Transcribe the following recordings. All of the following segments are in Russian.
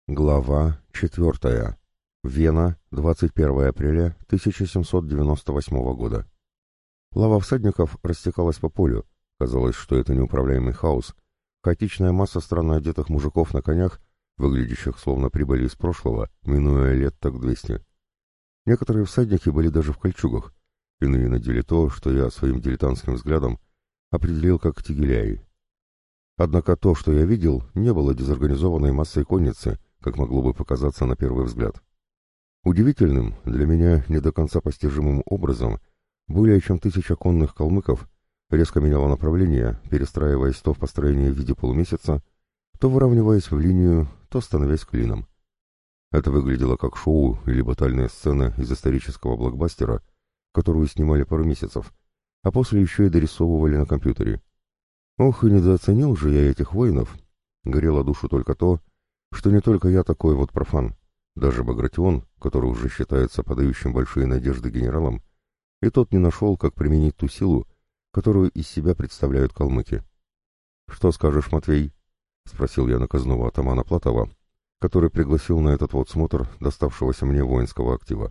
Глава 4. Вена, 21 апреля 1798 года. Лава всадников растекалась по полю. Казалось, что это неуправляемый хаос. Хаотичная масса странно одетых мужиков на конях, выглядящих словно прибыли из прошлого, минуя лет так 200. Некоторые всадники были даже в кольчугах. Иные надели то, что я своим дилетантским взглядом определил как тегеляи. Однако то, что я видел, не было дезорганизованной массой конницы, как могло бы показаться на первый взгляд. Удивительным, для меня не до конца постижимым образом, более чем 1000 конных калмыков резко меняло направление, перестраиваясь то в построении в виде полумесяца, то выравниваясь в линию, то становясь клином. Это выглядело как шоу или батальная сцена из исторического блокбастера, которую снимали пару месяцев, а после еще и дорисовывали на компьютере. Ох, и недооценил же я этих воинов. Горело душу только то, что не только я такой вот профан. Даже Багратион, который уже считается подающим большие надежды генералом, и тот не нашел, как применить ту силу, которую из себя представляют калмыки. «Что скажешь, Матвей?» — спросил я наказного атамана Платова, который пригласил на этот вот смотр доставшегося мне воинского актива.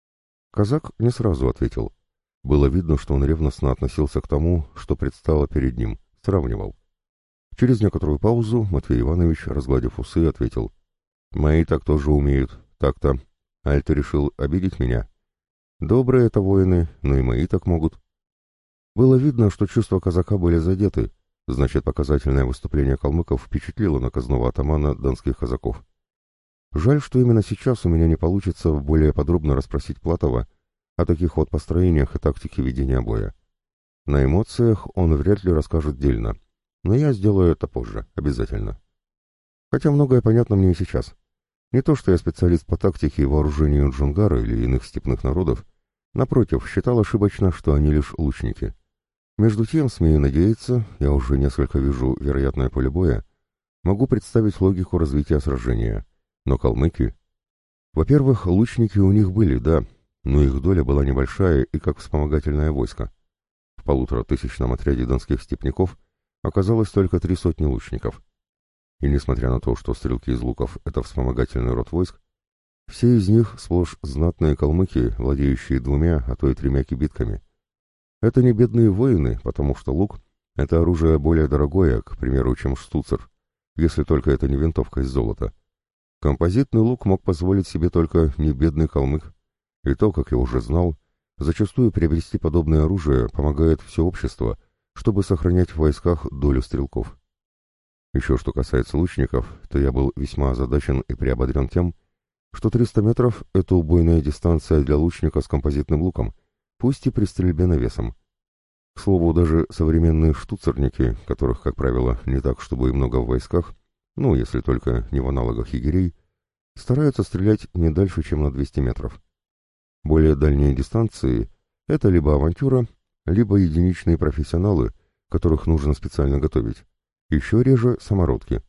Казак не сразу ответил. Было видно, что он ревностно относился к тому, что предстало перед ним, сравнивал. Через некоторую паузу Матвей Иванович, разгладив усы, ответил: «Мои так тоже умеют, так-то. Аль ты решил обидеть меня? Добрые это воины, но и мои так могут». Было видно, что чувства казака были задеты, значит, показательное выступление калмыков впечатлило наказного атамана донских казаков. Жаль, что именно сейчас у меня не получится более подробно расспросить Платова о таких вот построениях и тактике ведения боя. На эмоциях он вряд ли расскажет дельно, но я сделаю это позже, обязательно. Хотя многое понятно мне и сейчас. Не то, что я специалист по тактике и вооружению джунгара или иных степных народов, напротив, считал ошибочно, что они лишь лучники. Между тем, смею надеяться, я уже несколько вижу вероятное поле боя, могу представить логику развития сражения. Но калмыки... Во-первых, лучники у них были, да, но их доля была небольшая и как вспомогательное войско. В 1500-тысячном отряде донских степняков оказалось только 300 лучников. И несмотря на то, что стрелки из луков — это вспомогательный род войск, все из них сплошь знатные калмыки, владеющие 2, а то и 3 кибитками. Это не бедные воины, потому что лук — это оружие более дорогое, к примеру, чем штуцер, если только это не винтовка из золота. Композитный лук мог позволить себе только не бедный калмык. И то, как я уже знал, зачастую приобрести подобное оружие помогает все общество, чтобы сохранять в войсках долю стрелков. Еще что касается лучников, то я был весьма озадачен и приободрен тем, что 300 метров — это убойная дистанция для лучника с композитным луком, пусть и при стрельбе навесом. К слову, даже современные штуцерники, которых, как правило, не так чтобы и много в войсках, ну, если только не в аналогах егерей, стараются стрелять не дальше, чем на 200 метров. Более дальние дистанции — это либо авантюра, либо единичные профессионалы, которых нужно специально готовить. Еще реже самородки.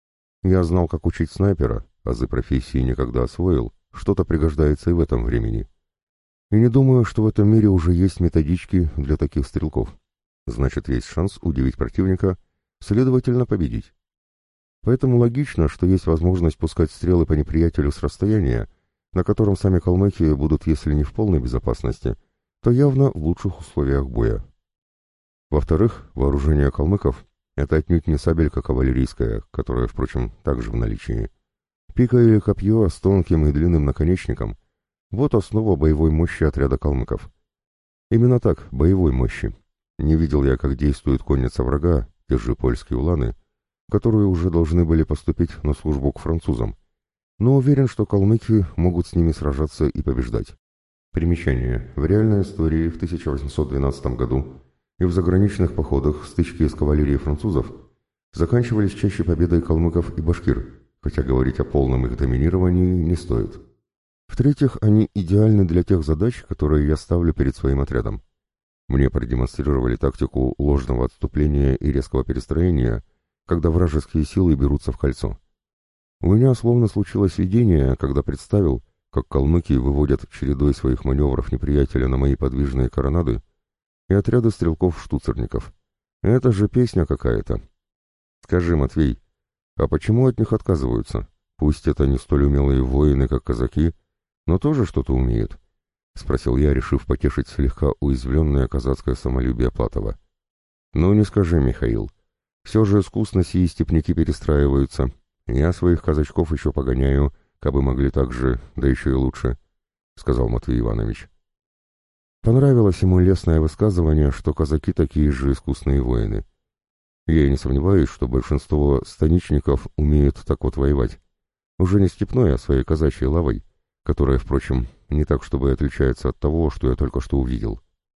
Я знал, как учить снайпера, азы профессии никогда освоил, что-то пригождается и в этом времени. И не думаю, что в этом мире уже есть методички для таких стрелков. Значит, есть шанс удивить противника, следовательно, победить. Поэтому логично, что есть возможность пускать стрелы по неприятелю с расстояния, на котором сами калмыки будут, если не в полной безопасности, то явно в лучших условиях боя. Во-вторых, вооружение калмыков — это отнюдь не сабелька кавалерийская, которая, впрочем, также в наличии. Пика или копье с тонким и длинным наконечником — вот основа боевой мощи отряда калмыков. Именно так, боевой мощи. Не видел я, как действует конница врага, те же польские уланы, которые уже должны были поступить на службу к французам, но уверен, что калмыки могут с ними сражаться и побеждать. Примечание. В реальной истории в 1812 году и в заграничных походах стычки с кавалерией французов заканчивались чаще победой калмыков и башкир, хотя говорить о полном их доминировании не стоит. В-третьих, они идеальны для тех задач, которые я ставлю перед своим отрядом. Мне продемонстрировали тактику ложного отступления и резкого перестроения, когда вражеские силы берутся в кольцо. У меня словно случилось видение, когда представил, как калмыки выводят чередой своих маневров неприятеля на мои подвижные коронады и отряды стрелков-штуцерников. Это же песня какая-то. Скажи, Матвей, а почему от них отказываются? Пусть это не столь умелые воины, как казаки, но тоже что-то умеют, — спросил я, решив потешить слегка уязвленное казацкое самолюбие Платова. «Ну, не скажи, Михаил. Все же искусно сии степняки перестраиваются. Я своих казачков еще погоняю, кабы могли так же, да еще и лучше», — сказал Матвей Иванович. Понравилось ему лестное высказывание, что казаки такие же искусные воины. Я и не сомневаюсь, что большинство станичников умеют так вот воевать. Уже не степной, а своей казачьей лавой, которая, впрочем, не так чтобы отличается от того, что я только что увидел.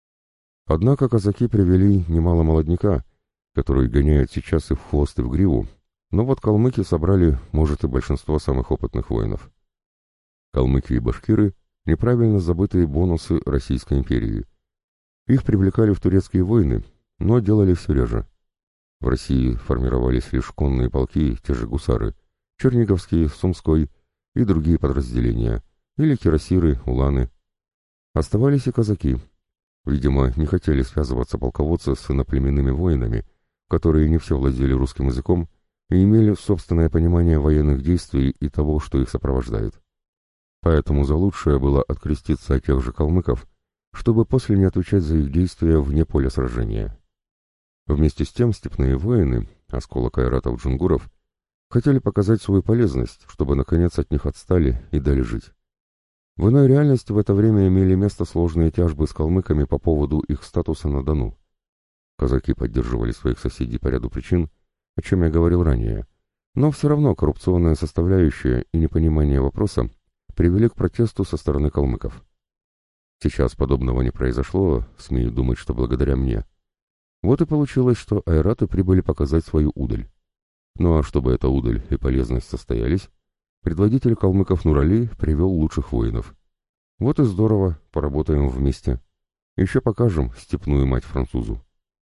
Однако казаки привели немало молодняка, которые гоняют сейчас и в хвост, и в гриву, но вот калмыки собрали, может, и большинство самых опытных воинов. Калмыки и башкиры — неправильно забытые бонусы Российской империи. Их привлекали в турецкие войны, но делали все реже. В России формировались лишь конные полки, те же гусары, Черниговский, Сумской и другие подразделения, или кирасиры, уланы. Оставались и казаки. Видимо, не хотели связываться полководцы с иноплеменными воинами, которые не все владели русским языком и имели собственное понимание военных действий и того, что их сопровождает. Поэтому за лучшее было откреститься от тех же калмыков, чтобы после не отвечать за их действия вне поля сражения. Вместе с тем степные воины, осколок айратов-джунгуров, хотели показать свою полезность, чтобы наконец от них отстали и дали жить. В иной реальности в это время имели место сложные тяжбы с калмыками по поводу их статуса на Дону. Казаки поддерживали своих соседей по ряду причин, о чем я говорил ранее, но все равно коррупционная составляющая и непонимание вопроса привели к протесту со стороны калмыков. Сейчас подобного не произошло, смею думать, что благодаря мне. Вот и получилось, что айраты прибыли показать свою удаль. Ну а чтобы эта удаль и полезность состоялись, предводитель калмыков Нурали привел лучших воинов. Вот и здорово, поработаем вместе. Еще покажем степную мать французу.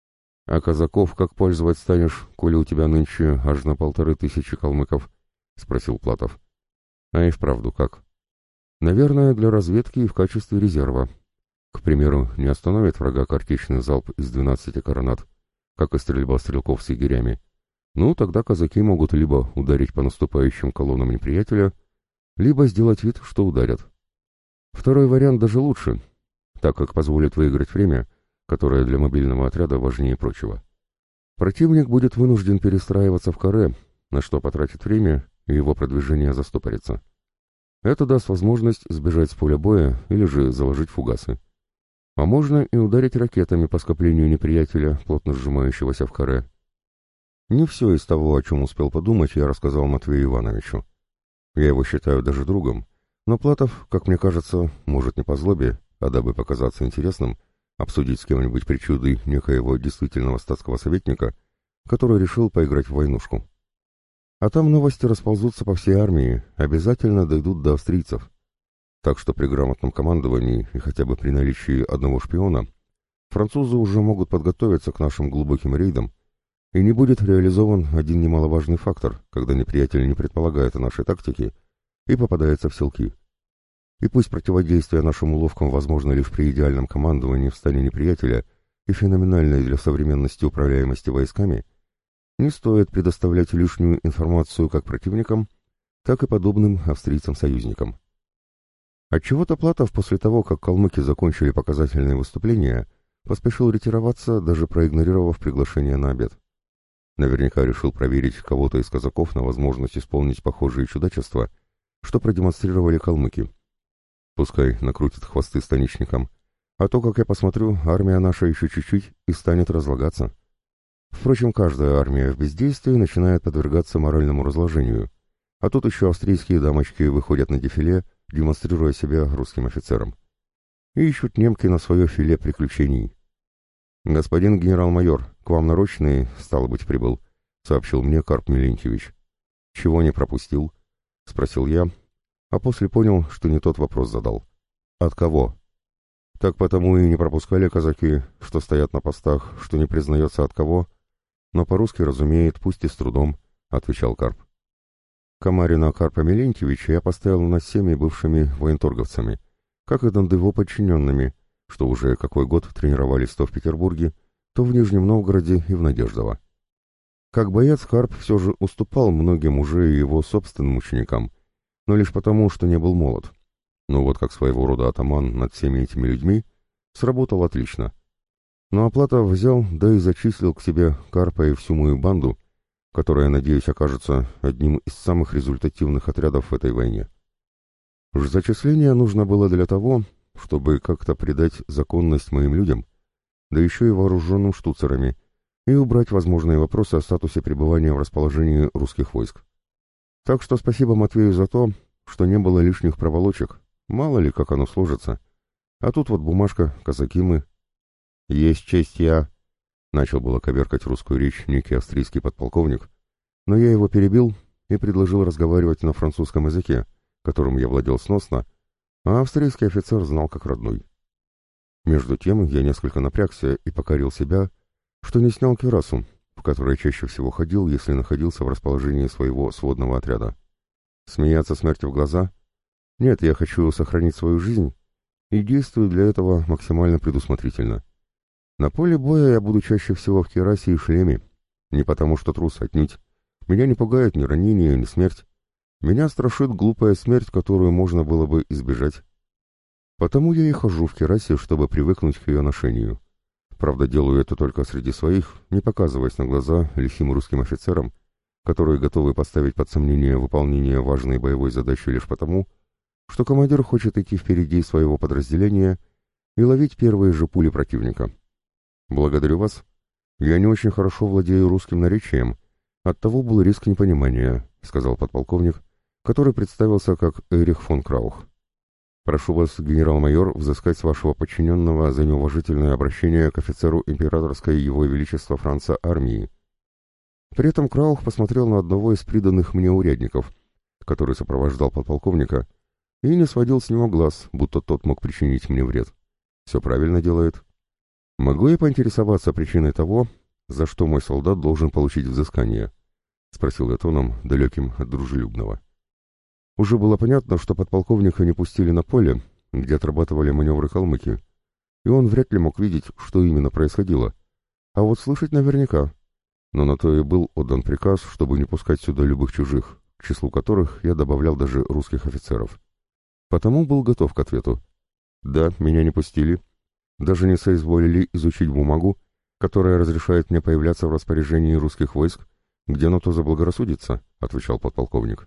А казаков как пользовать станешь, коли у тебя нынче аж на 1500 калмыков? — спросил Платов. А и вправду как? Наверное, для разведки и в качестве резерва. К примеру, не остановит врага картечный залп из 12 коронат, как и стрельба стрелков с егерями. Ну, тогда казаки могут либо ударить по наступающим колоннам неприятеля, либо сделать вид, что ударят. Второй вариант даже лучше, так как позволит выиграть время, которое для мобильного отряда важнее прочего. Противник будет вынужден перестраиваться в каре, на что потратит время, и его продвижение застопорится. Это даст возможность сбежать с поля боя или же заложить фугасы. А можно и ударить ракетами по скоплению неприятеля, плотно сжимающегося в каре. Не все из того, о чем успел подумать, я рассказал Матвею Ивановичу. Я его считаю даже другом, но Платов, как мне кажется, может не по злобе, а дабы показаться интересным, обсудить с кем-нибудь причуды некоего действительного статского советника, который решил поиграть в войнушку. А там новости расползутся по всей армии, обязательно дойдут до австрийцев. Так что при грамотном командовании и хотя бы при наличии одного шпиона, французы уже могут подготовиться к нашим глубоким рейдам, и не будет реализован один немаловажный фактор, когда неприятель не предполагает о нашей тактике и попадается в селки. И пусть противодействие нашим уловкам возможно лишь при идеальном командовании в стане неприятеля и феноменальной для современности управляемости войсками, не стоит предоставлять лишнюю информацию как противникам, так и подобным австрийцам-союзникам. Отчего-то Платов после того, как калмыки закончили показательные выступления, поспешил ретироваться, даже проигнорировав приглашение на обед. Наверняка решил проверить кого-то из казаков на возможность исполнить похожие чудачества, что продемонстрировали калмыки. Пускай накрутит хвосты станичникам, а то, как я посмотрю, армия наша еще чуть-чуть и станет разлагаться. Впрочем, каждая армия в бездействии начинает подвергаться моральному разложению, а тут еще австрийские дамочки выходят на дефиле, демонстрируя себя русским офицерам. И ищут немки на свое филе приключений. «Господин генерал-майор, к вам нарочный, стало быть, прибыл», — сообщил мне Карп Милентьевич. «Чего не пропустил?» — спросил я, а после понял, что не тот вопрос задал. «От кого?» «Так потому и не пропускали казаки, что стоят на постах, что не признается от кого, но по-русски разумеет, пусть и с трудом», — отвечал Карп. Комарина Карпа Милентьевича я поставил над всеми бывшими военторговцами, как и над его подчиненными, что уже какой год тренировались то в Петербурге, то в Нижнем Новгороде и в Надеждово. Как боец Карп все же уступал многим уже и его собственным ученикам, но лишь потому, что не был молод. Но вот как своего рода атаман над всеми этими людьми сработал отлично. Но Оплатов взял, да и зачислил к себе Карпа и всю мою банду, которая, надеюсь, окажется одним из самых результативных отрядов в этой войне. Уж зачисление нужно было для того, чтобы как-то придать законность моим людям, да еще и вооруженным штуцерами, и убрать возможные вопросы о статусе пребывания в расположении русских войск. Так что спасибо Матвею за то, что не было лишних проволочек, мало ли как оно сложится. А тут вот бумажка, казаки мы. «Есть честь я...» — начал было коверкать русскую речь некий австрийский подполковник, но я его перебил и предложил разговаривать на французском языке, которым я владел сносно, а австрийский офицер знал как родной. Между тем я несколько напрягся и покорил себя, что не снял кирасу, в которой чаще всего ходил, если находился в расположении своего сводного отряда. Смеяться смерти в глаза? Нет, я хочу сохранить свою жизнь и действую для этого максимально предусмотрительно. На поле боя я буду чаще всего в кирасе и шлеме, не потому что трус отнюдь. Меня не пугает ни ранение, ни смерть. Меня страшит глупая смерть, которую можно было бы избежать. Потому я и хожу в кирасе, чтобы привыкнуть к ее ношению. Правда, делаю это только среди своих, не показываясь на глаза лихим русским офицерам, которые готовы поставить под сомнение выполнение важной боевой задачи лишь потому, что командир хочет идти впереди своего подразделения и ловить первые же пули противника. «Благодарю вас. Я не очень хорошо владею русским наречием, оттого был риск непонимания», — сказал подполковник, который представился как Эрих фон Краух. «Прошу вас, генерал-майор, взыскать с вашего подчиненного за неуважительное обращение к офицеру императорской его величества Франца армии». При этом Краух посмотрел на одного из приданных мне урядников, который сопровождал подполковника, и не сводил с него глаз, будто тот мог причинить мне вред. Все правильно делает. «Могу я поинтересоваться причиной того, за что мой солдат должен получить взыскание?» — спросил я тоном, далеким от дружелюбного. Уже было понятно, что подполковника не пустили на поле, где отрабатывали маневры калмыки, и он вряд ли мог видеть, что именно происходило. А вот слышать наверняка. Но на то и был отдан приказ, чтобы не пускать сюда любых чужих, к числу которых я добавлял даже русских офицеров. Потому был готов к ответу. «Да, меня не пустили. Даже не соизволили изучить бумагу, которая разрешает мне появляться в распоряжении русских войск, где на то заблагорассудится», — отвечал подполковник.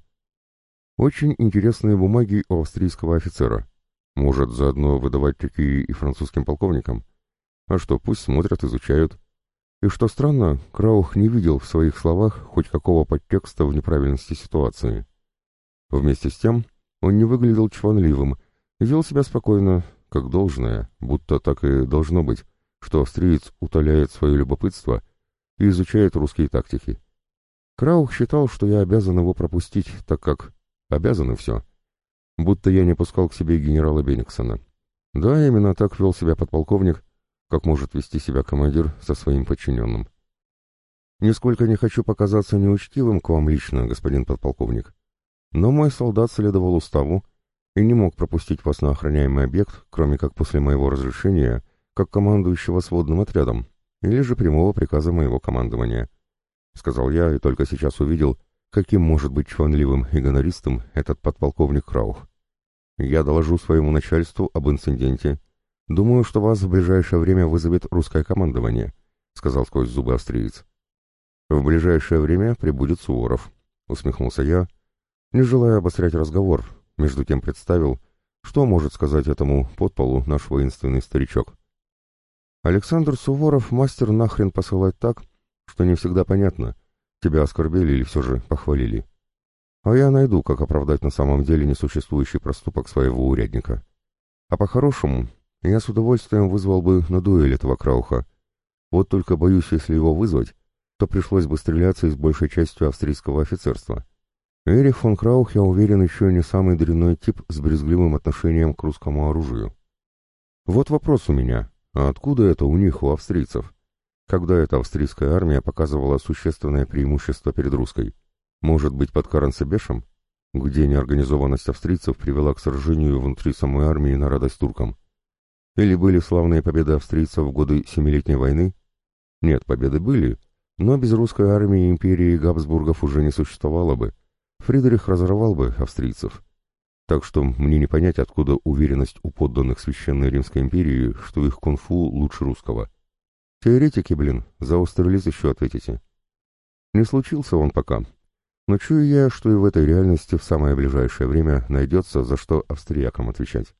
«Очень интересные бумаги у австрийского офицера. Может, заодно выдавать такие и французским полковникам? А что, пусть смотрят, изучают». И что странно, Краух не видел в своих словах хоть какого подтекста в неправильности ситуации. Вместе с тем он не выглядел чванливым и вел себя спокойно, как должное, будто так и должно быть, что австриец утоляет свое любопытство и изучает русские тактики. Краух считал, что я обязан его пропустить, так как обязан и все. Будто я не пускал к себе генерала Бениксона. Да, именно так вел себя подполковник, как может вести себя командир со своим подчиненным. Нисколько не хочу показаться неучтивым к вам лично, господин подполковник, но мой солдат следовал уставу и не мог пропустить вас на охраняемый объект, кроме как после моего разрешения, как командующего сводным отрядом, или же прямого приказа моего командования», — сказал я и только сейчас увидел, каким может быть чванливым и гонористом этот подполковник Краух. «Я доложу своему начальству об инциденте. Думаю, что вас в ближайшее время вызовет русское командование», — сказал сквозь зубы австриец. «В ближайшее время прибудет Суворов», — усмехнулся я, не желая обострять разговор. Между тем представил, что может сказать этому подполу наш воинственный старичок. Александр Суворов мастер нахрен посылать так, что не всегда понятно, тебя оскорбили или все же похвалили. А я найду, как оправдать на самом деле несуществующий проступок своего урядника. А по-хорошему, я с удовольствием вызвал бы на дуэль этого Крауха. Вот только боюсь, если его вызвать, то пришлось бы стреляться с большей частью австрийского офицерства. Эрих фон Краух, я уверен, еще не самый дрянной тип с брезгливым отношением к русскому оружию. Вот вопрос у меня, а откуда это у них, у австрийцев? Когда эта австрийская армия показывала существенное преимущество перед русской? Может быть, под Каранцебешем, где неорганизованность австрийцев привела к сражению внутри самой армии на радость туркам? Или были славные победы австрийцев в годы Семилетней войны? Нет, победы были, Но без русской армии империи Габсбургов уже не существовало бы. Фридрих разорвал бы австрийцев. Так что мне не понять, откуда уверенность у подданных Священной Римской империи, что их кунг-фу лучше русского. Теоретики, блин, за австрализ еще ответите. Не случился он пока. Но чую я, что и в этой реальности в самое ближайшее время найдется, за что австриякам отвечать.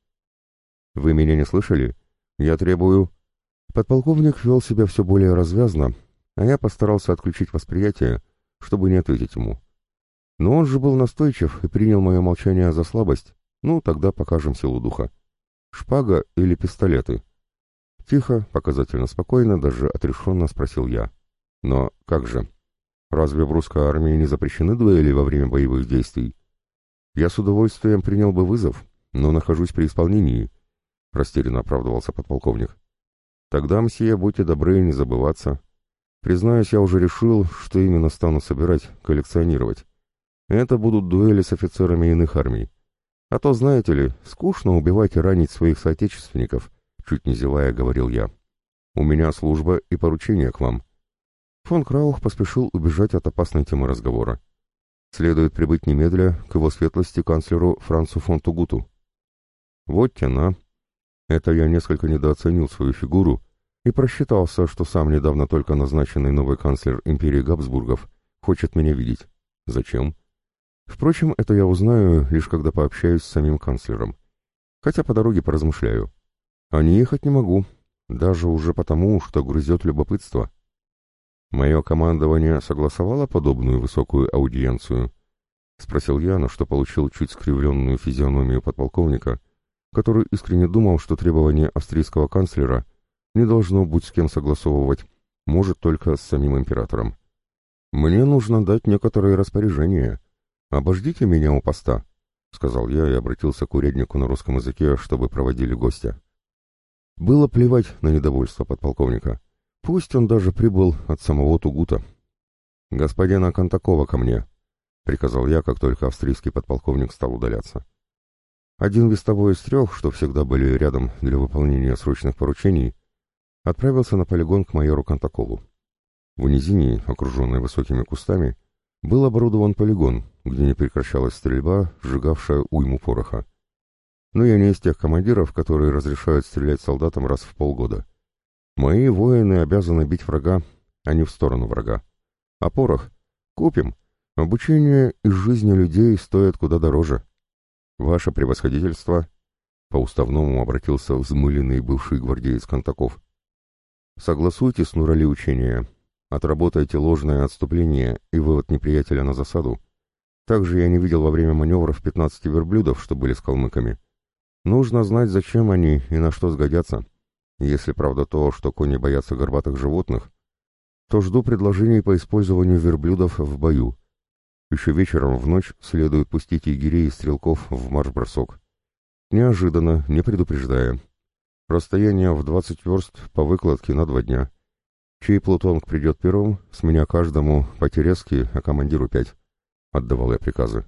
Вы меня не слышали? Я требую... Подполковник вел себя все более развязно, а я постарался отключить восприятие, чтобы не ответить ему. Но он же был настойчив и принял мое молчание за слабость. Ну, тогда покажем силу духа. Шпага или пистолеты? Тихо, показательно спокойно, даже отрешенно спросил я. Но как же? Разве в русской армии не запрещены дуэли во время боевых действий? Я с удовольствием принял бы вызов, но нахожусь при исполнении, растерянно оправдывался подполковник. Тогда, мсье, будьте добры не забываться. Признаюсь, я уже решил, что именно стану собирать, коллекционировать. Это будут дуэли с офицерами иных армий. А то, знаете ли, скучно убивать и ранить своих соотечественников, чуть не зевая, говорил я. У меня служба и поручение к вам. Фон Краух поспешил убежать от опасной темы разговора. Следует прибыть немедля к его светлости канцлеру Францу фон Тугуту. Вот тяна. Это я несколько недооценил свою фигуру и просчитался, что сам недавно только назначенный новый канцлер империи Габсбургов хочет меня видеть. Зачем? Впрочем, это я узнаю, лишь когда пообщаюсь с самим канцлером. Хотя по дороге поразмышляю. А не ехать не могу, даже уже потому, что грызет любопытство. Мое командование согласовало подобную высокую аудиенцию? Спросил я, на что получил чуть скривленную физиономию подполковника, который искренне думал, что требование австрийского канцлера не должно быть с кем согласовывать, может только с самим императором. Мне нужно дать некоторые распоряжения. «Обождите меня у поста», — сказал я и обратился к уряднику на русском языке, чтобы проводили гостя. Было плевать на недовольство подполковника. Пусть он даже прибыл от самого Тугута. «Господина Контакова ко мне», — приказал я, как только австрийский подполковник стал удаляться. Один вестовой из 3, что всегда были рядом для выполнения срочных поручений, отправился на полигон к майору Контакову. В низине, окруженной высокими кустами, был оборудован полигон, где не прекращалась стрельба, сжигавшая уйму пороха. Но я не из тех командиров, которые разрешают стрелять солдатам раз в полгода. Мои воины обязаны бить врага, а не в сторону врага. А порох? Купим. Обучение и жизни людей стоят куда дороже. Ваше превосходительство, по-уставному обратился взмыленный бывший гвардеец Контаков. Согласуйте с Нурали учения. Отработайте ложное отступление и вывод неприятеля на засаду. Также я не видел во время маневров 15 верблюдов, что были с калмыками. Нужно знать, зачем они и на что сгодятся. Если правда то, что кони боятся горбатых животных, то жду предложений по использованию верблюдов в бою. Еще вечером в ночь следует пустить егерей и стрелков в марш-бросок. Неожиданно, не предупреждая. Расстояние в 20 верст по выкладке на 2 дня. Чей плутонг придет первым, с меня каждому по тереске, а командиру 5. Отдавал я приказы.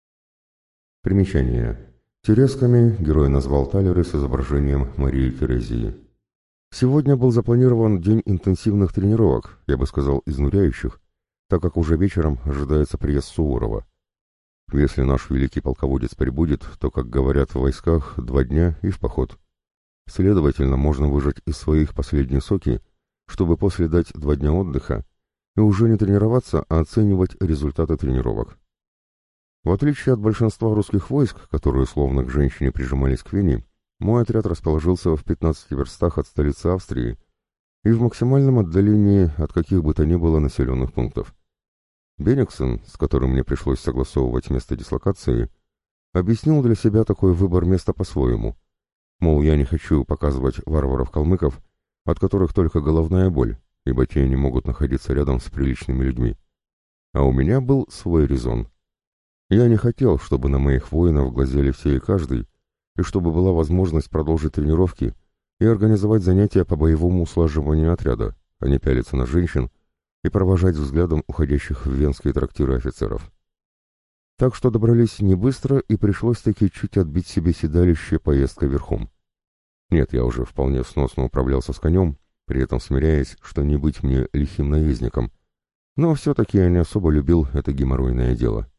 Примечание. Тересками герой назвал талеры с изображением Марии Терезии. Сегодня был запланирован день интенсивных тренировок, я бы сказал, изнуряющих, так как уже вечером ожидается приезд Суворова. Если наш великий полководец прибудет, то, как говорят в войсках, 2 дня и в поход. Следовательно, можно выжать из своих последние соки, чтобы после дать 2 дня отдыха и уже не тренироваться, а оценивать результаты тренировок. В отличие от большинства русских войск, которые словно к женщине прижимались к Вене, мой отряд расположился в 15 верстах от столицы Австрии и в максимальном отдалении от каких бы то ни было населенных пунктов. Бениксен, с которым мне пришлось согласовывать место дислокации, объяснил для себя такой выбор места по-своему. Мол, я не хочу показывать варваров-калмыков, от которых только головная боль, ибо те не могут находиться рядом с приличными людьми. А у меня был свой резон. Я не хотел, чтобы на моих воинов глазели все и каждый, и чтобы была возможность продолжить тренировки и организовать занятия по боевому услаживанию отряда, а не пялиться на женщин и провожать взглядом уходящих в венские трактиры офицеров. Так что добрались не быстро, и пришлось таки чуть отбить себе седалище поездкой верхом. Нет, я уже вполне сносно управлялся с конем, при этом смиряясь, что не быть мне лихим наездником, но все-таки я не особо любил это геморройное дело.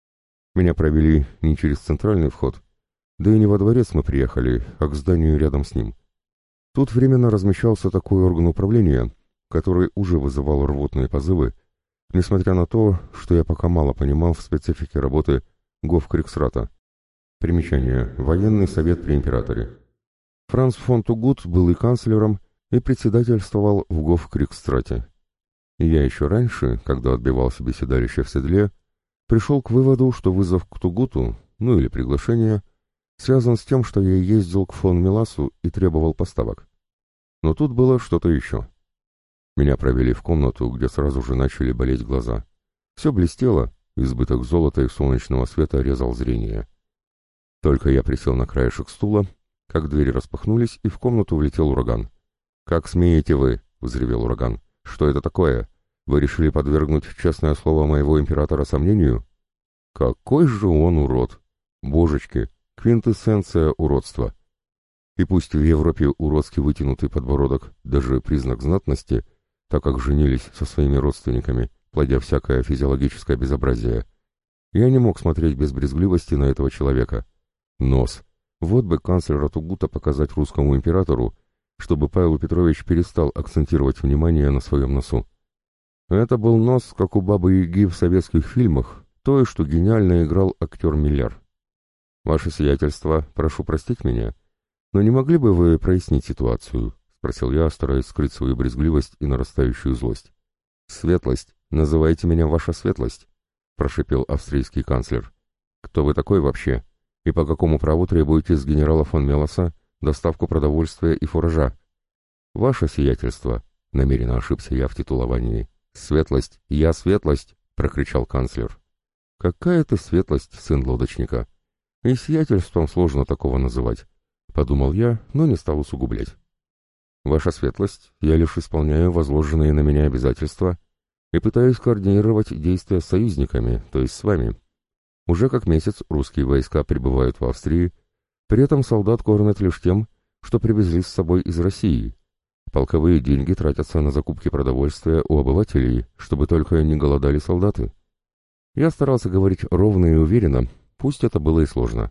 Меня провели не через центральный вход, да и не во дворец мы приехали, а к зданию рядом с ним. Тут временно размещался такой орган управления, который уже вызывал рвотные позывы, несмотря на то, что я пока мало понимал в специфике работы Гофкриксрата. Примечание. Военный совет при императоре. Франц фон Тугут был и канцлером, и председательствовал в Гофкриксрате. И я еще раньше, когда отбивал себе седалище в седле, пришел к выводу, что вызов к Тугуту, ну или приглашение, связан с тем, что я ездил к фон Миласу и требовал поставок. Но тут было что-то еще. Меня провели в комнату, где сразу же начали болеть глаза. Все блестело, избыток золота и солнечного света резал зрение. Только я присел на краешек стула, как двери распахнулись, и в комнату влетел ураган. «Как смеете вы?» — взревел ураган. «Что это такое? Вы решили подвергнуть честное слово моего императора сомнению?» «Какой же он урод! Божечки, квинтэссенция уродства!» И пусть в Европе уродски вытянутый подбородок даже признак знатности, так как женились со своими родственниками, плодя всякое физиологическое безобразие, я не мог смотреть без брезгливости на этого человека. Нос. Вот бы канцлера Тугута показать русскому императору, чтобы Павел Петрович перестал акцентировать внимание на своем носу. Это был нос, как у Бабы-Яги в советских фильмах, то, что гениально играл актер Милляр. «Ваше сиятельство, прошу простить меня, но не могли бы вы прояснить ситуацию?» — спросил я, стараясь скрыть свою брезгливость и нарастающую злость. «Светлость, называйте меня ваша светлость», — прошипел австрийский канцлер. «Кто вы такой вообще? И по какому праву требуете с генерала фон Мелоса доставку продовольствия и фуража?» «Ваше сиятельство», — намеренно ошибся я в титуловании. «Светлость, я светлость», — прокричал канцлер. «Какая ты светлость, сын лодочника? И сиятельством сложно такого называть», — подумал я, но не стал усугублять. «Ваша светлость, я лишь исполняю возложенные на меня обязательства и пытаюсь координировать действия с союзниками, то есть с вами. Уже как месяц русские войска прибывают в Австрии, при этом солдат кормят лишь тем, что привезли с собой из России. Полковые деньги тратятся на закупки продовольствия у обывателей, чтобы только не голодали солдаты». Я старался говорить ровно и уверенно, пусть это было и сложно.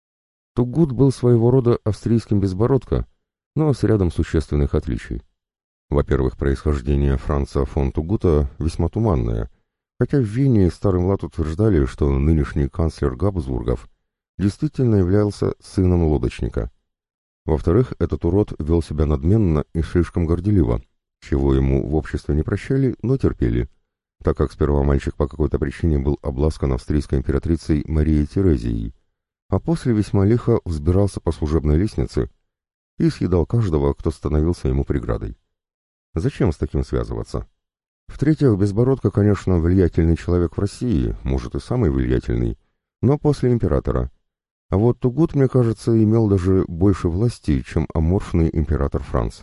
Тугут был своего рода австрийским Безбородко, но с рядом существенных отличий. Во-первых, происхождение Франца фон Тугута весьма туманное, хотя в Вене и Старый Млад утверждали, что нынешний канцлер Габсбургов действительно являлся сыном лодочника. Во-вторых, этот урод вел себя надменно и слишком горделиво, чего ему в обществе не прощали, но терпели, так как сперва мальчик по какой-то причине был обласкан австрийской императрицей Марией Терезией, а после весьма лихо взбирался по служебной лестнице и съедал каждого, кто становился ему преградой. Зачем с таким связываться? В-третьих, Безбородко, конечно, влиятельный человек в России, может и самый влиятельный, но после императора. А вот Тугут, мне кажется, имел даже больше власти, чем аморфный император Франц.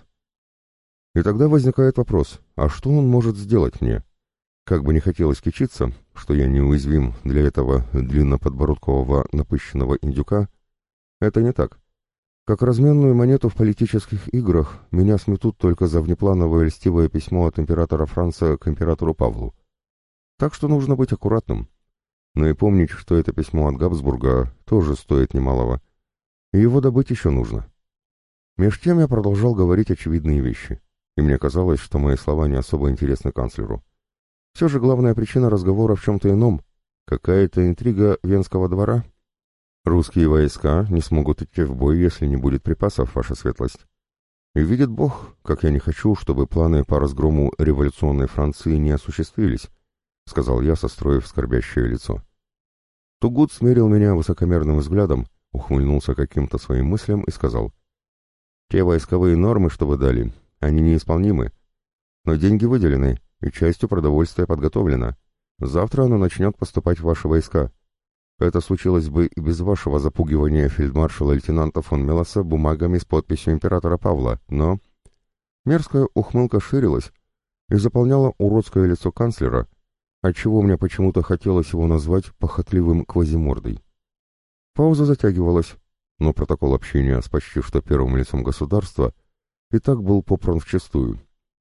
И тогда возникает вопрос, а что он может сделать мне? Как бы не хотелось кичиться, что я неуязвим для этого длинноподбородкового напыщенного индюка, это не так. Как разменную монету в политических играх меня сметут только за внеплановое льстивое письмо от императора Франца к императору Павлу. Так что нужно быть аккуратным. Но и помнить, что это письмо от Габсбурга тоже стоит немалого. И его добыть еще нужно. Меж тем я продолжал говорить очевидные вещи, и мне казалось, что мои слова не особо интересны канцлеру. Все же главная причина разговора в чем-то ином. Какая-то интрига Венского двора. Русские войска не смогут идти в бой, если не будет припасов, ваша светлость. И видит Бог, как я не хочу, чтобы планы по разгрому революционной Франции не осуществились, — сказал я, состроив скорбящее лицо. Тугут смерил меня высокомерным взглядом, ухмыльнулся каким-то своим мыслям и сказал: «Те войсковые нормы, что вы дали, они неисполнимы, но деньги выделены, и частью продовольствия подготовлено. Завтра оно начнет поступать в ваши войска. Это случилось бы и без вашего запугивания фельдмаршала-лейтенанта фон Мелоса бумагами с подписью императора Павла, но...» Мерзкая ухмылка ширилась и заполняла уродское лицо канцлера, отчего мне почему-то хотелось его назвать похотливым квазимордой. Пауза затягивалась, но протокол общения с почти что первым лицом государства и так был попран вчистую.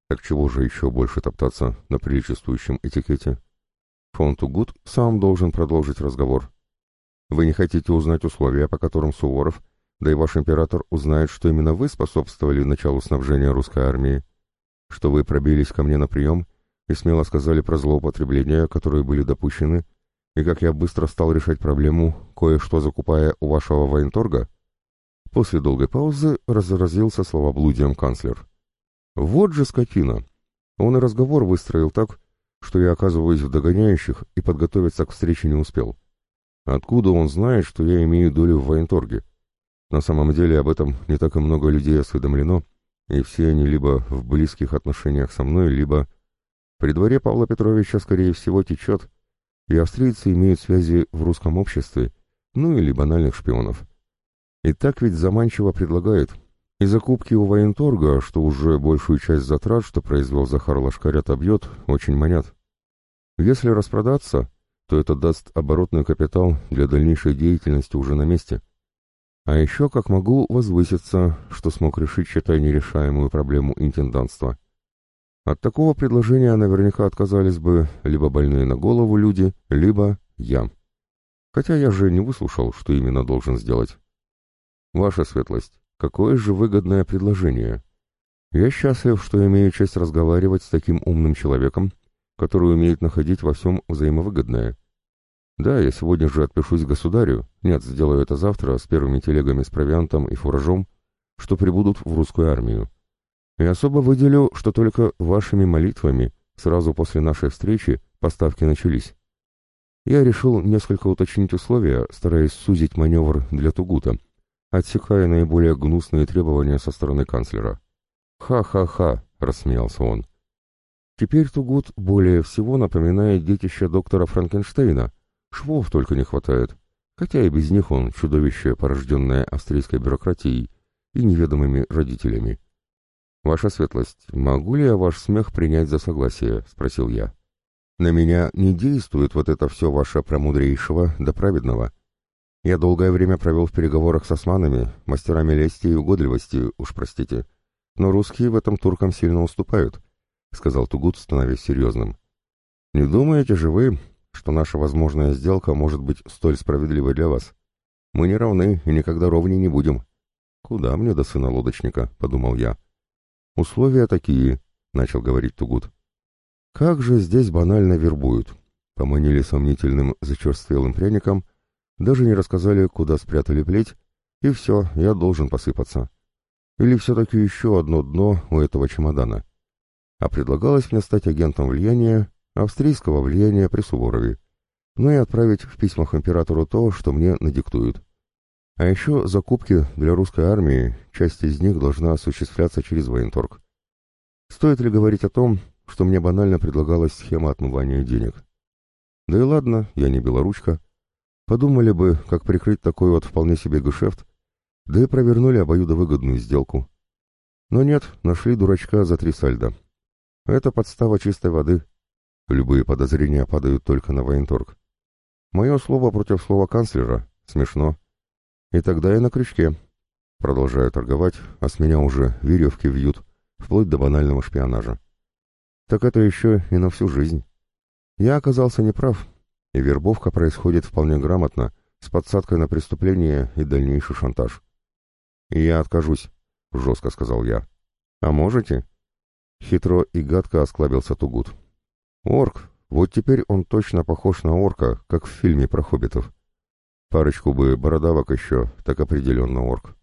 Так чего же еще больше топтаться на приличествующем этикете? Фон Тугут сам должен продолжить разговор. Вы не хотите узнать условия, по которым Суворов, да и ваш император узнает, что именно вы способствовали началу снабжения русской армии, что вы пробились ко мне на прием и смело сказали про злоупотребления, которые были допущены, и как я быстро стал решать проблему, кое-что закупая у вашего военторга? После долгой паузы разразился словоблудием канцлер. Вот же скотина! Он и разговор выстроил так, что я оказываюсь в догоняющих и подготовиться к встрече не успел. Откуда он знает, что я имею долю в военторге? На самом деле об этом не так и много людей осведомлено, и все они либо в близких отношениях со мной, либо... При дворе Павла Петровича, скорее всего, течет, и австрийцы имеют связи в русском обществе, ну или банальных шпионов. И так ведь заманчиво предлагает. И закупки у военторга, что уже большую часть затрат, что произвел Захар Лашкарь, отобьет, очень манят. Если распродаться, то это даст оборотный капитал для дальнейшей деятельности уже на месте. А еще как могу возвыситься, что смог решить, считай, нерешаемую проблему интендантства. От такого предложения наверняка отказались бы либо больные на голову люди, либо я. Хотя я же не выслушал, что именно должен сделать. Ваша светлость, какое же выгодное предложение. Я счастлив, что имею честь разговаривать с таким умным человеком, который умеет находить во всем взаимовыгодное. Да, я сегодня же отпишусь государю, нет, сделаю это завтра с первыми телегами с провиантом и фуражом, что прибудут в русскую армию. И особо выделю, что только вашими молитвами сразу после нашей встречи поставки начались. Я решил несколько уточнить условия, стараясь сузить маневр для Тугута, отсекая наиболее гнусные требования со стороны канцлера. «Ха-ха-ха», — рассмеялся он. «Теперь Тугут более всего напоминает детище доктора Франкенштейна. Швов только не хватает, хотя и без них он чудовище, порожденное австрийской бюрократией и неведомыми родителями». «Ваша светлость, могу ли я ваш смех принять за согласие?» — спросил я. «На меня не действует вот это все ваше премудрейшего да праведного. Я долгое время провел в переговорах с османами, мастерами лести и угодливости, уж простите. Но русские в этом туркам сильно уступают», — сказал Тугут, становясь серьезным. «Не думаете же вы, что наша возможная сделка может быть столь справедливой для вас? Мы не равны и никогда ровней не будем». «Куда мне до сына лодочника?» — подумал я. «Условия такие», — начал говорить Тугут. «Как же здесь банально вербуют», — поманили сомнительным зачерствелым пряником, даже не рассказали, куда спрятали плеть, и все, я должен посыпаться. Или все-таки еще одно дно у этого чемодана. А предлагалось мне стать агентом влияния, австрийского влияния при Суворове, ну и отправить в письмах императору то, что мне надиктуют. А еще закупки для русской армии, часть из них должна осуществляться через военторг. Стоит ли говорить о том, что мне банально предлагалась схема отмывания денег? Да и ладно, я не белоручка. Подумали бы, как прикрыть такой вот вполне себе гешефт, да и провернули обоюдовыгодную сделку. Но нет, нашли дурачка за 3 сальда. Это подстава чистой воды. Любые подозрения падают только на военторг. Мое слово против слова канцлера — смешно. И тогда я на крючке. Продолжаю торговать, а с меня уже веревки вьют, вплоть до банального шпионажа. Так это еще и на всю жизнь. Я оказался неправ, и вербовка происходит вполне грамотно, с подсадкой на преступление и дальнейший шантаж. «И я откажусь», — жестко сказал я. «А можете?» Хитро и гадко осклабился Тугут. «Орк, вот теперь он точно похож на орка, как в фильме про хоббитов. Парочку бы бородавок еще, так определенно орк.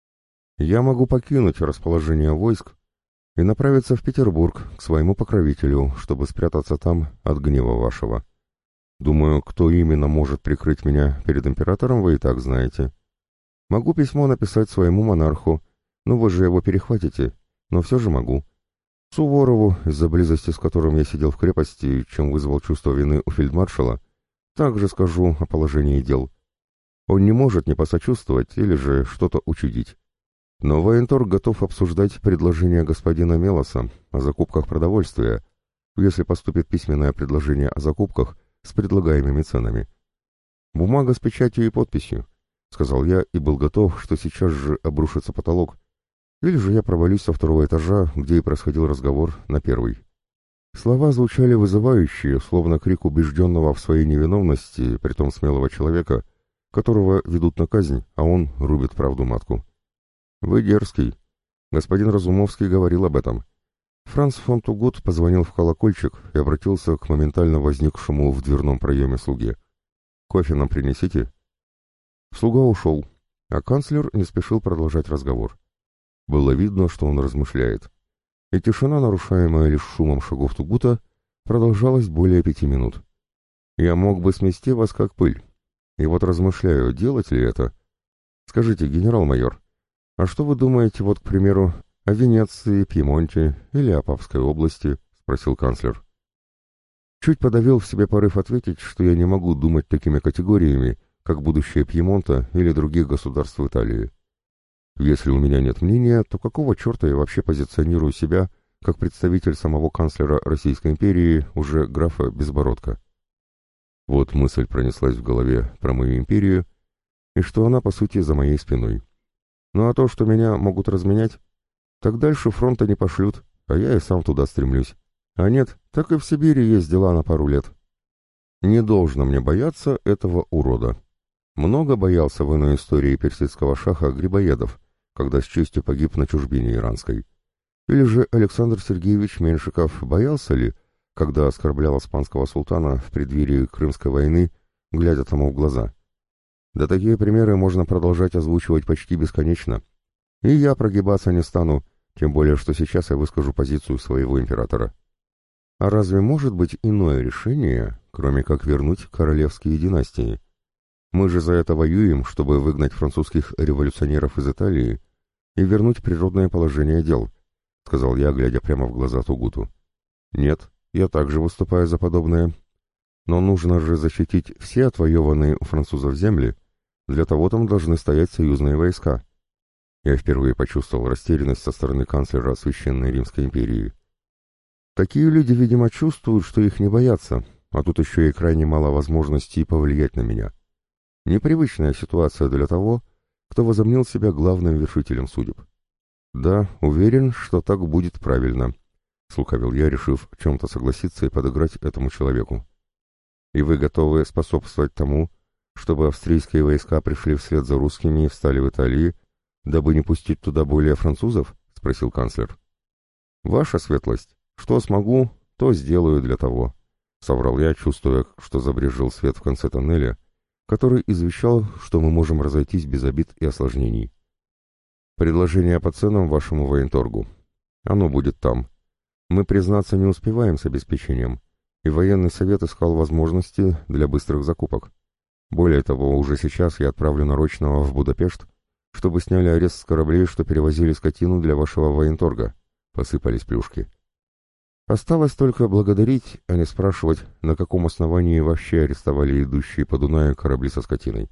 Я могу покинуть расположение войск и направиться в Петербург к своему покровителю, чтобы спрятаться там от гнева вашего. Думаю, кто именно может прикрыть меня перед императором, вы и так знаете. Могу письмо написать своему монарху, ну вы же его перехватите, но все же могу. Суворову, из-за близости с которым я сидел в крепости, чем вызвал чувство вины у фельдмаршала, также скажу о положении дел. Он не может не посочувствовать или же что-то учудить. Но военторг готов обсуждать предложение господина Мелоса о закупках продовольствия, если поступит письменное предложение о закупках с предлагаемыми ценами. «Бумага с печатью и подписью», — сказал я и был готов, что сейчас же обрушится потолок, Или же я провалюсь со второго этажа, где и происходил разговор, на первый. Слова звучали вызывающие, словно крик убежденного в своей невиновности, притом смелого человека, которого ведут на казнь, а он рубит правду матку. «Вы дерзкий. Господин Разумовский говорил об этом». Франц фон Тугут позвонил в колокольчик и обратился к моментально возникшему в дверном проеме слуге. «Кофе нам принесите?» Слуга ушел, а канцлер не спешил продолжать разговор. Было видно, что он размышляет. И тишина, нарушаемая лишь шумом шагов Тугута, продолжалась более 5 минут. «Я мог бы смести вас как пыль. И вот размышляю, делать ли это? Скажите, генерал-майор, а что вы думаете, вот, к примеру, о Венеции, Пьемонте или о Папской области?» — спросил канцлер. Чуть подавил в себе порыв ответить, что я не могу думать такими категориями, как будущее Пьемонта или других государств Италии. Если у меня нет мнения, то какого черта я вообще позиционирую себя как представитель самого канцлера Российской империи, уже графа Безбородко? Вот мысль пронеслась в голове про мою империю, и что она, по сути, за моей спиной. Ну а то, что меня могут разменять, так дальше фронта не пошлют, а я и сам туда стремлюсь. А нет, так и в Сибири есть дела на пару лет. Не должно мне бояться этого урода. Много боялся в иной истории персидского шаха Грибоедов, когда с честью погиб на чужбине иранской. Или же Александр Сергеевич Меншиков боялся ли, когда оскорблял испанского султана в преддверии Крымской войны, глядя тому в глаза? Да такие примеры можно продолжать озвучивать почти бесконечно. И я прогибаться не стану, тем более, что сейчас я выскажу позицию своего императора. А разве может быть иное решение, кроме как вернуть королевские династии? Мы же за это воюем, чтобы выгнать французских революционеров из Италии и вернуть природное положение дел, — сказал я, глядя прямо в глаза Тугуту. Нет, я также выступаю за подобное. Но нужно же защитить все отвоеванные у французов земли, для того там должны стоять союзные войска. Я впервые почувствовал растерянность со стороны канцлера Священной Римской империи. Такие люди, видимо, чувствуют, что их не боятся, а тут еще и крайне мало возможностей повлиять на меня. Непривычная ситуация для того, кто возомнил себя главным вершителем судеб. Да, уверен, что так будет правильно, — слукавил я, решив в чем-то согласиться и подыграть этому человеку. И вы готовы способствовать тому, чтобы австрийские войска пришли вслед за русскими и встали в Италии, дабы не пустить туда более французов? — спросил канцлер. Ваша светлость, что смогу, то сделаю для того, — соврал я, чувствуя, что забрезжил свет в конце тоннеля, который извещал, что мы можем разойтись без обид и осложнений. Предложение по ценам вашему военторгу. Оно будет там. Мы, признаться, не успеваем с обеспечением, и военный совет искал возможности для быстрых закупок. Более того, уже сейчас я отправлю нарочного в Будапешт, чтобы сняли арест с кораблей, что перевозили скотину для вашего военторга. Посыпались плюшки. Осталось только благодарить, а не спрашивать, на каком основании вообще арестовали идущие по Дунаю корабли со скотиной.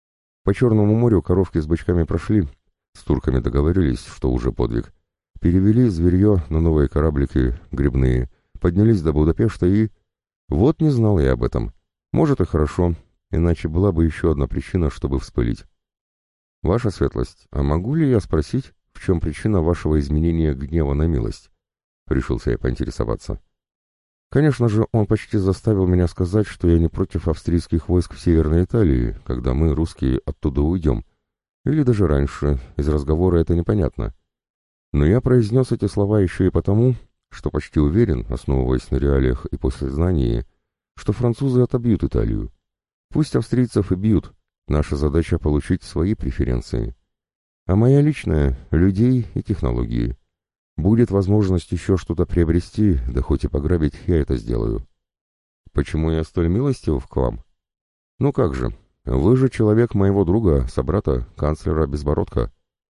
По Черному морю коровки с бычками прошли, с турками договорились, что уже подвиг. Перевели зверье на новые кораблики грибные, поднялись до Будапешта и... Вот не знал я об этом. Может и хорошо, иначе была бы еще одна причина, чтобы вспылить. Ваша светлость, а могу ли я спросить, в чем причина вашего изменения гнева на милость? Решился я поинтересоваться. Конечно же, он почти заставил меня сказать, что я не против австрийских войск в Северной Италии, когда мы, русские, оттуда уйдем. Или даже раньше, из разговора это непонятно. Но я произнес эти слова еще и потому, что почти уверен, основываясь на реалиях и послезнании, что французы отобьют Италию. Пусть австрийцев и бьют, наша задача получить свои преференции. А моя личная — людей и технологии. Будет возможность еще что-то приобрести, да хоть и пограбить, я это сделаю. Почему я столь милостив к вам? Ну как же, вы же человек моего друга, собрата, канцлера Безбородко.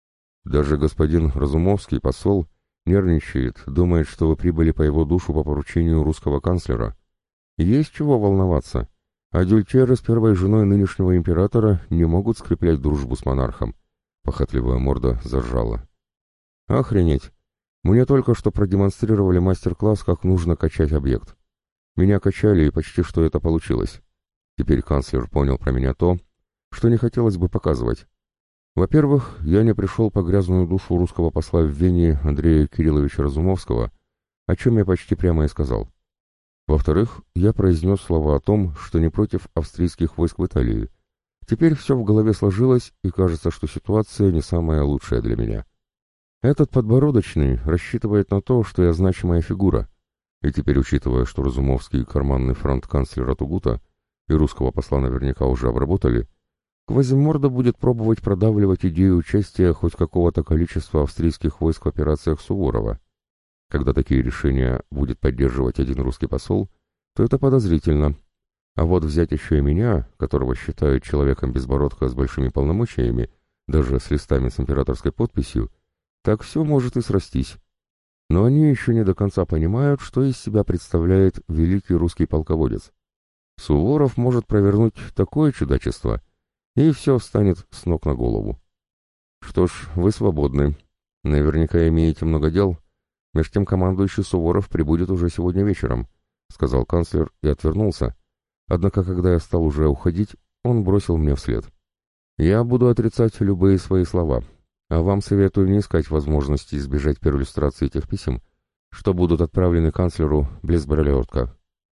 Даже господин Разумовский, посол, нервничает, думает, что вы прибыли по его душу по поручению русского канцлера. Есть чего волноваться. Адюльтеры с первой женой нынешнего императора не могут скреплять дружбу с монархом. Похотливая морда заржала. Охренеть! Мне только что продемонстрировали мастер-класс, как нужно качать объект. Меня качали, и почти что это получилось. Теперь канцлер понял про меня то, что не хотелось бы показывать. Во-первых, я не пришел по грязную душу русского посла в Вене Андрея Кирилловича Разумовского, о чем я почти прямо и сказал. Во-вторых, я произнес слова о том, что не против австрийских войск в Италии. Теперь все в голове сложилось, и кажется, что ситуация не самая лучшая для меня. Этот подбородочный рассчитывает на то, что я значимая фигура, и теперь, учитывая, что Разумовский карманный фронт-канцлера Тугута и русского посла наверняка уже обработали, Квазиморда будет пробовать продавливать идею участия хоть какого-то количества австрийских войск в операциях Суворова. Когда такие решения будет поддерживать один русский посол, то это подозрительно. А вот взять еще и меня, которого считают человеком безбородка с большими полномочиями, даже с листами с императорской подписью, так все может и срастись. Но они еще не до конца понимают, что из себя представляет великий русский полководец. Суворов может провернуть такое чудачество, и все встанет с ног на голову. Что ж, вы свободны. Наверняка имеете много дел. Меж тем командующий Суворов прибудет уже сегодня вечером, сказал канцлер и отвернулся. Однако, когда я стал уже уходить, он бросил мне вслед. Я буду отрицать любые свои слова, а вам советую не искать возможности избежать перлюстрации тех писем, что будут отправлены канцлеру Блесбралёртка.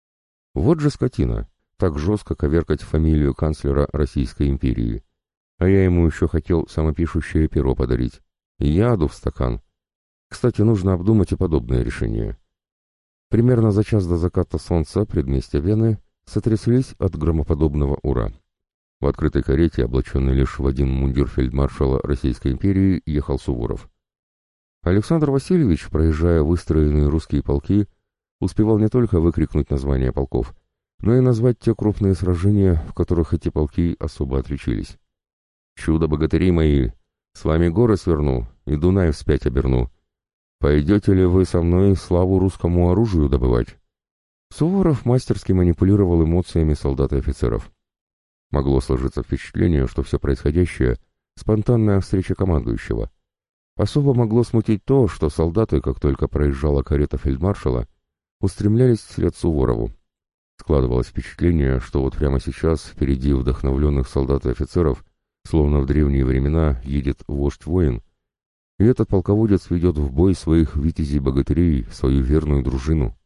Вот же скотина, так жестко коверкать фамилию канцлера Российской империи. А я ему еще хотел самопишущее перо подарить. Яду в стакан. Кстати, нужно обдумать и подобное решение. Примерно за час до заката солнца предместья Вены сотряслись от громоподобного «Ура». В открытой карете, облаченной лишь в один мундир фельдмаршала Российской империи, ехал Суворов. Александр Васильевич, проезжая выстроенные русские полки, успевал не только выкрикнуть названия полков, но и назвать те крупные сражения, в которых эти полки особо отличились. «Чудо-богатыри мои! С вами горы сверну и Дунай вспять оберну. Пойдете ли вы со мной славу русскому оружию добывать?» Суворов мастерски манипулировал эмоциями солдат и офицеров. Могло сложиться впечатление, что все происходящее — спонтанная встреча командующего. Особо могло смутить то, что солдаты, как только проезжала карета фельдмаршала, устремлялись вслед Суворову. Складывалось впечатление, что вот прямо сейчас впереди вдохновленных солдат и офицеров, словно в древние времена, едет вождь-воин, и этот полководец ведет в бой своих витязей-богатырей, свою верную дружину.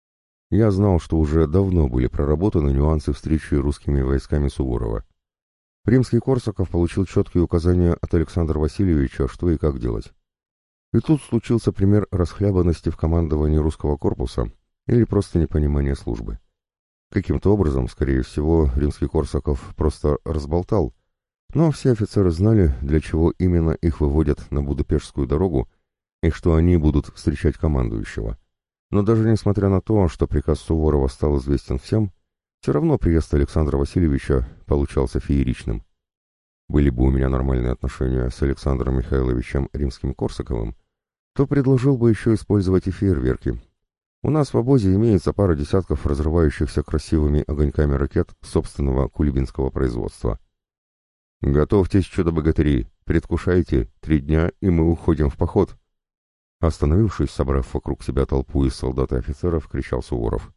Я знал, что уже давно были проработаны нюансы встречи русскими войсками Суворова. Римский Корсаков получил четкие указания от Александра Васильевича, что и как делать. И тут случился пример расхлябанности в командовании русского корпуса или просто непонимания службы. Каким-то образом, скорее всего, римский Корсаков просто разболтал, но все офицеры знали, для чего именно их выводят на Будапештскую дорогу и что они будут встречать командующего. Но даже несмотря на то, что приказ Суворова стал известен всем, все равно приезд Александра Васильевича получался фееричным. Были бы у меня нормальные отношения с Александром Михайловичем Римским-Корсаковым, то предложил бы еще использовать и фейерверки. У нас в обозе имеется пара десятков разрывающихся красивыми огоньками ракет собственного кулибинского производства. «Готовьтесь, чудо-богатыри, предвкушайте, 3 дня, и мы уходим в поход». Остановившись, собрав вокруг себя толпу из солдат и офицеров, кричал Суворов.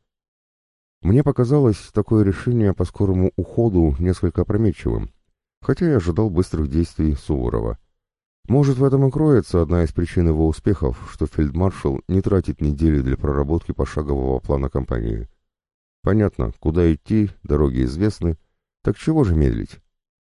Мне показалось такое решение по скорому уходу несколько опрометчивым, хотя я ожидал быстрых действий Суворова. Может, в этом и кроется одна из причин его успехов, что фельдмаршал не тратит недели для проработки пошагового плана кампании. Понятно, куда идти, дороги известны, так чего же медлить?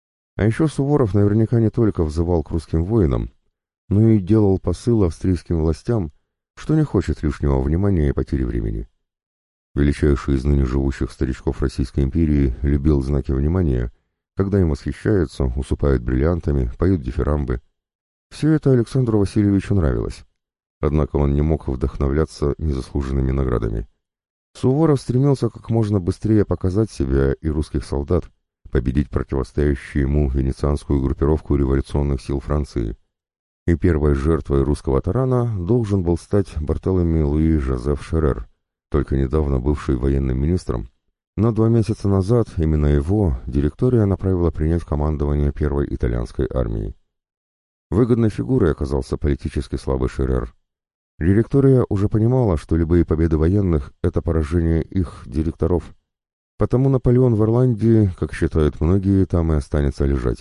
А еще Суворов наверняка не только взывал к русским воинам, но и делал посыл австрийским властям, что не хочет лишнего внимания и потери времени. Величайший из ныне живущих старичков Российской империи любил знаки внимания, когда им восхищаются, усыпают бриллиантами, поют дифирамбы. Все это Александру Васильевичу нравилось. Однако он не мог вдохновляться незаслуженными наградами. Суворов стремился как можно быстрее показать себя и русских солдат, победить противостоящую ему венецианскую группировку революционных сил Франции. И первой жертвой русского тарана должен был стать Бартоломей Луи Жозеф Шерер, только недавно бывший военным министром, но 2 месяца назад именно его директория направила принять командование первой итальянской армии. Выгодной фигурой оказался политически слабый Шерер. Директория уже понимала, что любые победы военных – это поражение их директоров. Потому Наполеон в Ирландии, как считают многие, там и останется лежать.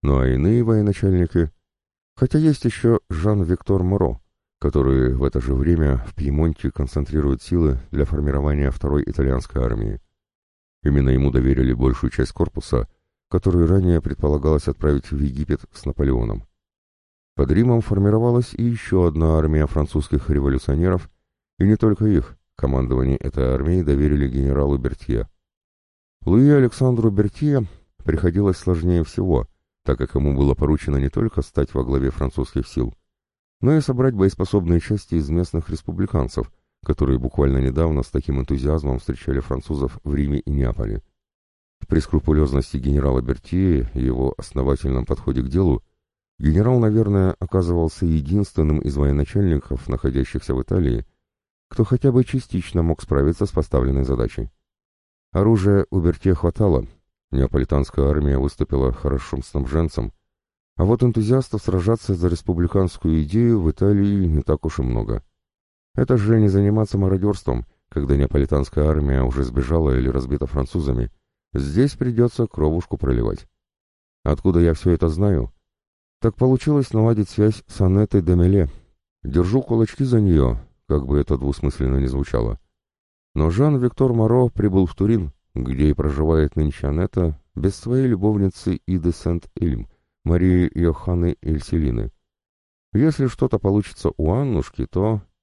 Ну а иные военачальники, хотя есть еще Жан-Виктор Моро, который в это же время в Пьемонте концентрирует силы для формирования второй итальянской армии. Именно ему доверили большую часть корпуса, который ранее предполагалось отправить в Египет с Наполеоном. Под Римом формировалась и еще одна армия французских революционеров, и не только их, командование этой армии доверили генералу Бертье. Луи Александру Бертье приходилось сложнее всего, так как ему было поручено не только стать во главе французских сил, но и собрать боеспособные части из местных республиканцев, которые буквально недавно с таким энтузиазмом встречали французов в Риме и Неаполе. При скрупулезности генерала Бертье и его основательном подходе к делу генерал, наверное, оказывался единственным из военачальников, находящихся в Италии, кто хотя бы частично мог справиться с поставленной задачей. Оружия у Бертье хватало, неаполитанская армия выступила хорошим снабженцем, а вот энтузиастов сражаться за республиканскую идею в Италии не так уж и много. Это же не заниматься мародерством, когда неаполитанская армия уже сбежала или разбита французами. Здесь придется кровушку проливать. Откуда я все это знаю? Так получилось наладить связь с Анеттой де Меле. Держу кулачки за нее, как бы это двусмысленно ни звучало. Но Жан-Виктор Моро прибыл в Турин, где и проживает нынче Анетта, без своей любовницы Иды Сент-Эльм, Марии Йоханны Эльселины. Если что-то получится у Аннушки, то...